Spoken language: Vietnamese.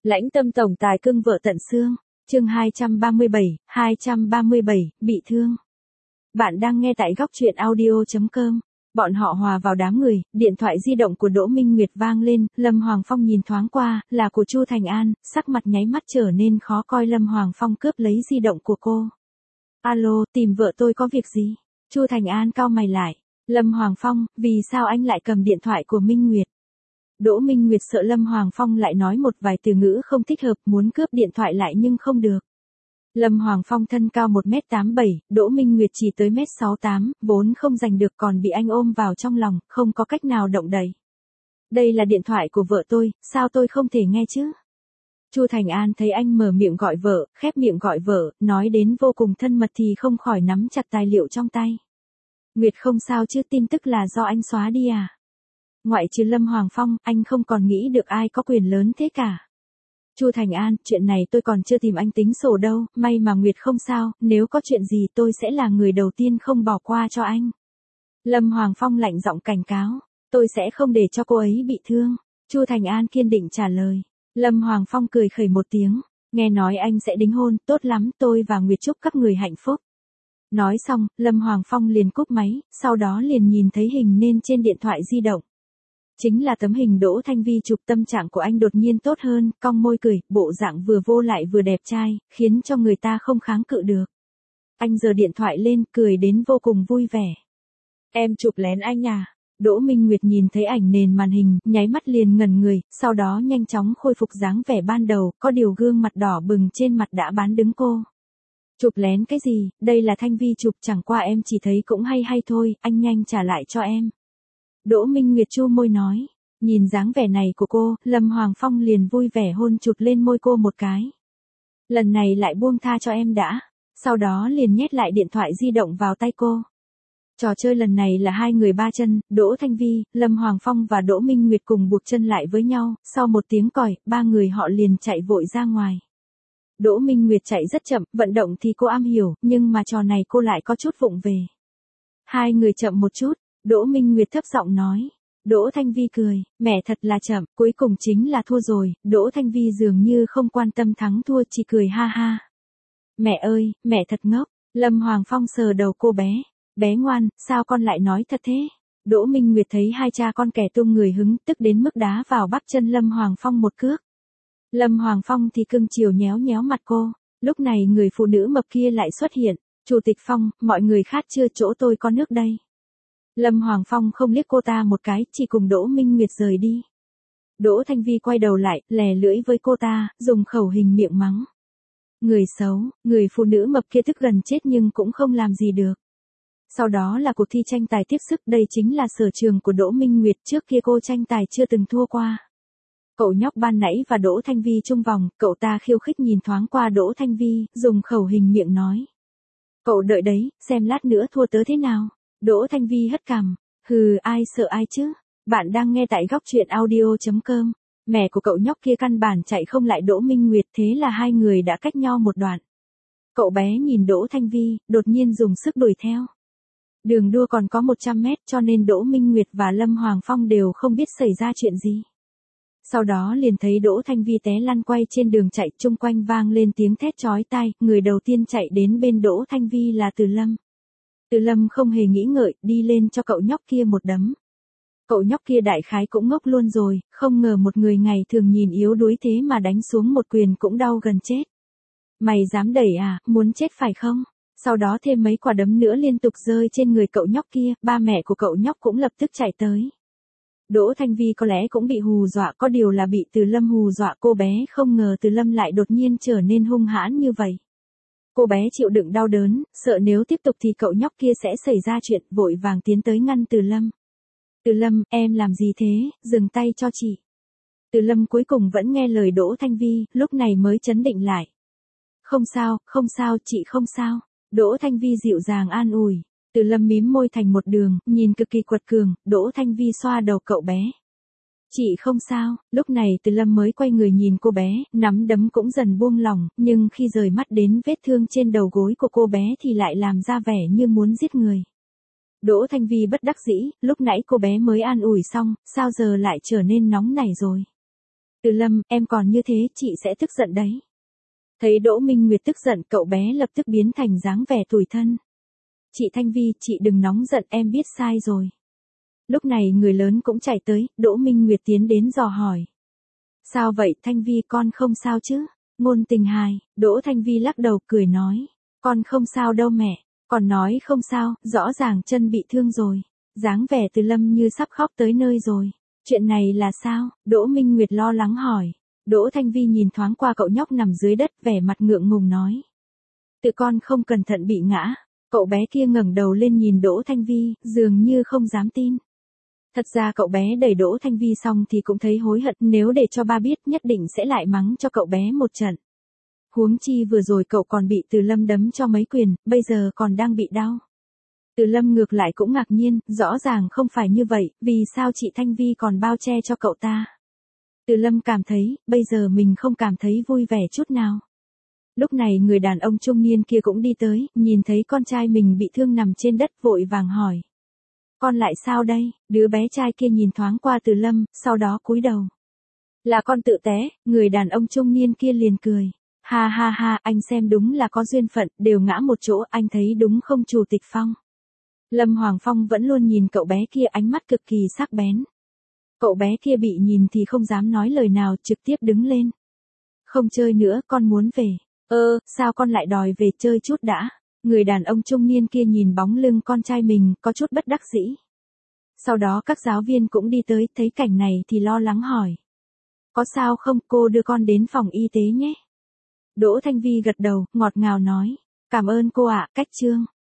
Lãnh Tâm tổng tài cưng vợ tận xương. Chương 237, bị thương. Bạn đang nghe tại góc truyện audio.com. Bọn họ hòa vào đám người, điện thoại di động của Đỗ Minh Nguyệt vang lên, Lâm Hoàng Phong nhìn thoáng qua, là của Chu Thành An, sắc mặt nháy mắt trở nên khó coi. Lâm Hoàng Phong cướp lấy di động của cô. Alo, tìm vợ tôi có việc gì? Chu Thành An cau mày lại. Lâm Hoàng Phong, vì sao anh lại cầm điện thoại của Minh Nguyệt? Đỗ Minh Nguyệt sợ Lâm Hoàng Phong lại nói một vài từ ngữ không thích hợp, muốn cướp điện thoại lại nhưng không được. Lâm Hoàng Phong thân cao 1m87, Đỗ Minh Nguyệt chỉ tới 1m68, vốn không giành được còn bị anh ôm vào trong lòng, không có cách nào động đậy. Đây là điện thoại của vợ tôi, sao tôi không thể nghe chứ? Chu Thành An thấy anh mở miệng gọi vợ, khép miệng gọi vợ, nói đến vô cùng thân mật thì không khỏi nắm chặt tài liệu trong tay. Nguyệt không sao chứ, tin tức là do anh xóa đi à? Ngoại trừ Lâm Hoàng Phong, anh không còn nghĩ được ai có quyền lớn thế cả. Chu Thành An, chuyện này tôi còn chưa tìm anh tính sổ đâu, may mà Nguyệt không sao, nếu có chuyện gì tôi sẽ là người đầu tiên không bỏ qua cho anh. Lâm Hoàng Phong lạnh giọng cảnh cáo, tôi sẽ không để cho cô ấy bị thương. Chu Thành An kiên định trả lời. Lâm Hoàng Phong cười khẩy một tiếng, nghe nói anh sẽ đính hôn, tốt lắm, tôi và Nguyệt chúc các người hạnh phúc. Nói xong, Lâm Hoàng Phong liền cúp máy, sau đó liền nhìn thấy hình nên trên điện thoại di động. Chính là tấm hình Đỗ Thanh Vi chụp. Tâm trạng của anh đột nhiên tốt hơn, cong môi cười, bộ dạng vừa vô lại vừa đẹp trai, khiến cho người ta không kháng cự được. Anh giơ điện thoại lên, cười đến vô cùng vui vẻ. Em chụp lén anh à? Đỗ Minh Nguyệt nhìn thấy ảnh nền màn hình, nháy mắt liền ngẩn người, sau đó nhanh chóng khôi phục dáng vẻ ban đầu, có điều gương mặt đỏ bừng trên mặt đã bán đứng cô. Chụp lén cái gì, đây là Thanh Vi chụp, chẳng qua em chỉ thấy cũng hay hay thôi, anh nhanh trả lại cho em. Đỗ Minh Nguyệt chu môi nói, nhìn dáng vẻ này của cô, Lâm Hoàng Phong liền vui vẻ hôn chụt lên môi cô một cái. Lần này lại buông tha cho em đã, sau đó liền nhét lại điện thoại di động vào tay cô. Trò chơi lần này là hai người ba chân, Đỗ Thanh Vi, Lâm Hoàng Phong và Đỗ Minh Nguyệt cùng buộc chân lại với nhau, sau một tiếng còi, ba người họ liền chạy vội ra ngoài. Đỗ Minh Nguyệt chạy rất chậm, vận động thì cô am hiểu, nhưng mà trò này cô lại có chút vụng về. Hai người chậm một chút, Đỗ Minh Nguyệt thấp giọng nói. Đỗ Thanh Vi cười, mẹ thật là chậm, cuối cùng chính là thua rồi. Đỗ Thanh Vi dường như không quan tâm thắng thua, chỉ cười ha ha. Mẹ ơi, mẹ thật ngốc. Lâm Hoàng Phong sờ đầu cô bé. Bé ngoan, sao con lại nói thật thế? Đỗ Minh Nguyệt thấy hai cha con kẻ tung người hứng, tức đến mức đá vào bắp chân Lâm Hoàng Phong một cước. Lâm Hoàng Phong thì cưng chiều nhéo nhéo mặt cô. Lúc này người phụ nữ mập kia lại xuất hiện. Chủ tịch Phong, mọi người khát chưa, chỗ tôi có nước đây. Lâm Hoàng Phong không liếc cô ta một cái, chỉ cùng Đỗ Minh Nguyệt rời đi. Đỗ Thanh Vi quay đầu lại, lè lưỡi với cô ta, dùng khẩu hình miệng mắng. Người xấu, người phụ nữ mập kia tức gần chết nhưng cũng không làm gì được. Sau đó là cuộc thi tranh tài tiếp sức, đây chính là sở trường của Đỗ Minh Nguyệt, trước kia cô tranh tài chưa từng thua qua. Cậu nhóc ban nãy và Đỗ Thanh Vi chung vòng, cậu ta khiêu khích nhìn thoáng qua Đỗ Thanh Vi, dùng khẩu hình miệng nói. Cậu đợi đấy, xem lát nữa thua tớ thế nào. Đỗ Thanh Vi hất cằm, hừ, ai sợ ai chứ. Bạn đang nghe tại góc truyện audio.com. Mẹ của cậu nhóc kia căn bản chạy không lại Đỗ Minh Nguyệt, thế là hai người đã cách nhau một đoạn. Cậu bé nhìn Đỗ Thanh Vi, đột nhiên dùng sức đuổi theo. Đường đua còn có 100 mét cho nên Đỗ Minh Nguyệt và Lâm Hoàng Phong đều không biết xảy ra chuyện gì. Sau đó liền thấy Đỗ Thanh Vi té lăn quay trên đường chạy, chung quanh vang lên tiếng thét chói tai, người đầu tiên chạy đến bên Đỗ Thanh Vi là Từ Lâm. Từ Lâm không hề nghĩ ngợi, đi lên cho cậu nhóc kia một đấm. Cậu nhóc kia đại khái cũng ngốc luôn rồi, không ngờ một người ngày thường nhìn yếu đuối thế mà đánh xuống một quyền cũng đau gần chết. Mày dám đẩy à, muốn chết phải không? Sau đó thêm mấy quả đấm nữa liên tục rơi trên người cậu nhóc kia, ba mẹ của cậu nhóc cũng lập tức chạy tới. Đỗ Thanh Vi có lẽ cũng bị hù dọa, có điều là bị Từ Lâm hù dọa, cô bé không ngờ Từ Lâm lại đột nhiên trở nên hung hãn như vậy. Cô bé chịu đựng đau đớn, sợ nếu tiếp tục thì cậu nhóc kia sẽ xảy ra chuyện, vội vàng tiến tới ngăn Từ Lâm. Từ Lâm, em làm gì thế, dừng tay cho chị. Từ Lâm cuối cùng vẫn nghe lời Đỗ Thanh Vi, lúc này mới trấn định lại. Không sao, chị không sao. Đỗ Thanh Vi dịu dàng an ủi. Từ Lâm mím môi thành một đường, nhìn cực kỳ quật cường, Đỗ Thanh Vi xoa đầu cậu bé. Chị không sao, lúc này Từ Lâm mới quay người nhìn cô bé, nắm đấm cũng dần buông lỏng, nhưng khi rời mắt đến vết thương trên đầu gối của cô bé thì lại làm ra vẻ như muốn giết người. Đỗ Thanh Vi bất đắc dĩ, lúc nãy cô bé mới an ủi xong, sao giờ lại trở nên nóng nảy rồi. Từ Lâm, em còn như thế chị sẽ tức giận đấy. Thấy Đỗ Minh Nguyệt tức giận, cậu bé lập tức biến thành dáng vẻ tủi thân. Chị Thanh Vi, chị đừng nóng giận, em biết sai rồi. Lúc này người lớn cũng chạy tới, Đỗ Minh Nguyệt tiến đến dò hỏi. Sao vậy Thanh Vi, con không sao chứ? Ngôn Tình hài, Đỗ Thanh Vi lắc đầu cười nói. Con không sao đâu mẹ, còn nói không sao, rõ ràng chân bị thương rồi. Dáng vẻ Từ Lâm như sắp khóc tới nơi rồi. Chuyện này là sao? Đỗ Minh Nguyệt lo lắng hỏi. Đỗ Thanh Vi nhìn thoáng qua cậu nhóc nằm dưới đất, vẻ mặt ngượng ngùng nói. Tự con không cẩn thận bị ngã. Cậu bé kia ngẩng đầu lên nhìn Đỗ Thanh Vi, dường như không dám tin. Thật ra cậu bé đẩy Đỗ Thanh Vi xong thì cũng thấy hối hận, nếu để cho ba biết nhất định sẽ lại mắng cho cậu bé một trận. Huống chi vừa rồi cậu còn bị Từ Lâm đấm cho mấy quyền, bây giờ còn đang bị đau. Từ Lâm ngược lại cũng ngạc nhiên, rõ ràng không phải như vậy, vì sao chị Thanh Vi còn bao che cho cậu ta. Từ Lâm cảm thấy, bây giờ mình không cảm thấy vui vẻ chút nào. Lúc này người đàn ông trung niên kia cũng đi tới, nhìn thấy con trai mình bị thương nằm trên đất vội vàng hỏi. Con lại sao đây? Đứa bé trai kia nhìn thoáng qua Từ Lâm, sau đó cúi đầu. Là con tự té, người đàn ông trung niên kia liền cười. Ha ha ha, anh xem đúng là có duyên phận, đều ngã một chỗ, anh thấy đúng không Chủ tịch Phong? Lâm Hoàng Phong vẫn luôn nhìn cậu bé kia ánh mắt cực kỳ sắc bén. Cậu bé kia bị nhìn thì không dám nói lời nào, trực tiếp đứng lên. Không chơi nữa, con muốn về. Sao con lại đòi về chơi chút đã? Người đàn ông trung niên kia nhìn bóng lưng con trai mình, có chút bất đắc dĩ. Sau đó các giáo viên cũng đi tới, thấy cảnh này thì lo lắng hỏi. Có sao không, cô đưa con đến phòng y tế nhé. Đỗ Thanh Vi gật đầu, ngọt ngào nói. Cảm ơn cô ạ, cách trương.